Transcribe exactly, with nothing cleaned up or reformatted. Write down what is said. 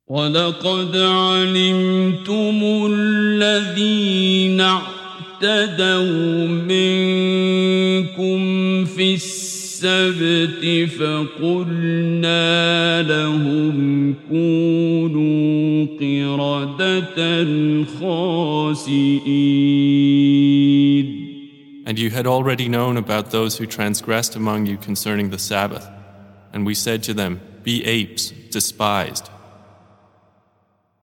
وَلَقَدْ عَلِمْتُمُ الَّذِينَ اعْتَدَوْا مِنكُمْ فِي السَّبْتِ فَقُلْنَا لَهُمْ كُونُوا قِرَدَةً خَاسِئِينَ. And you had already known about those who transgressed among you concerning the Sabbath. And we said to them, be apes, despised.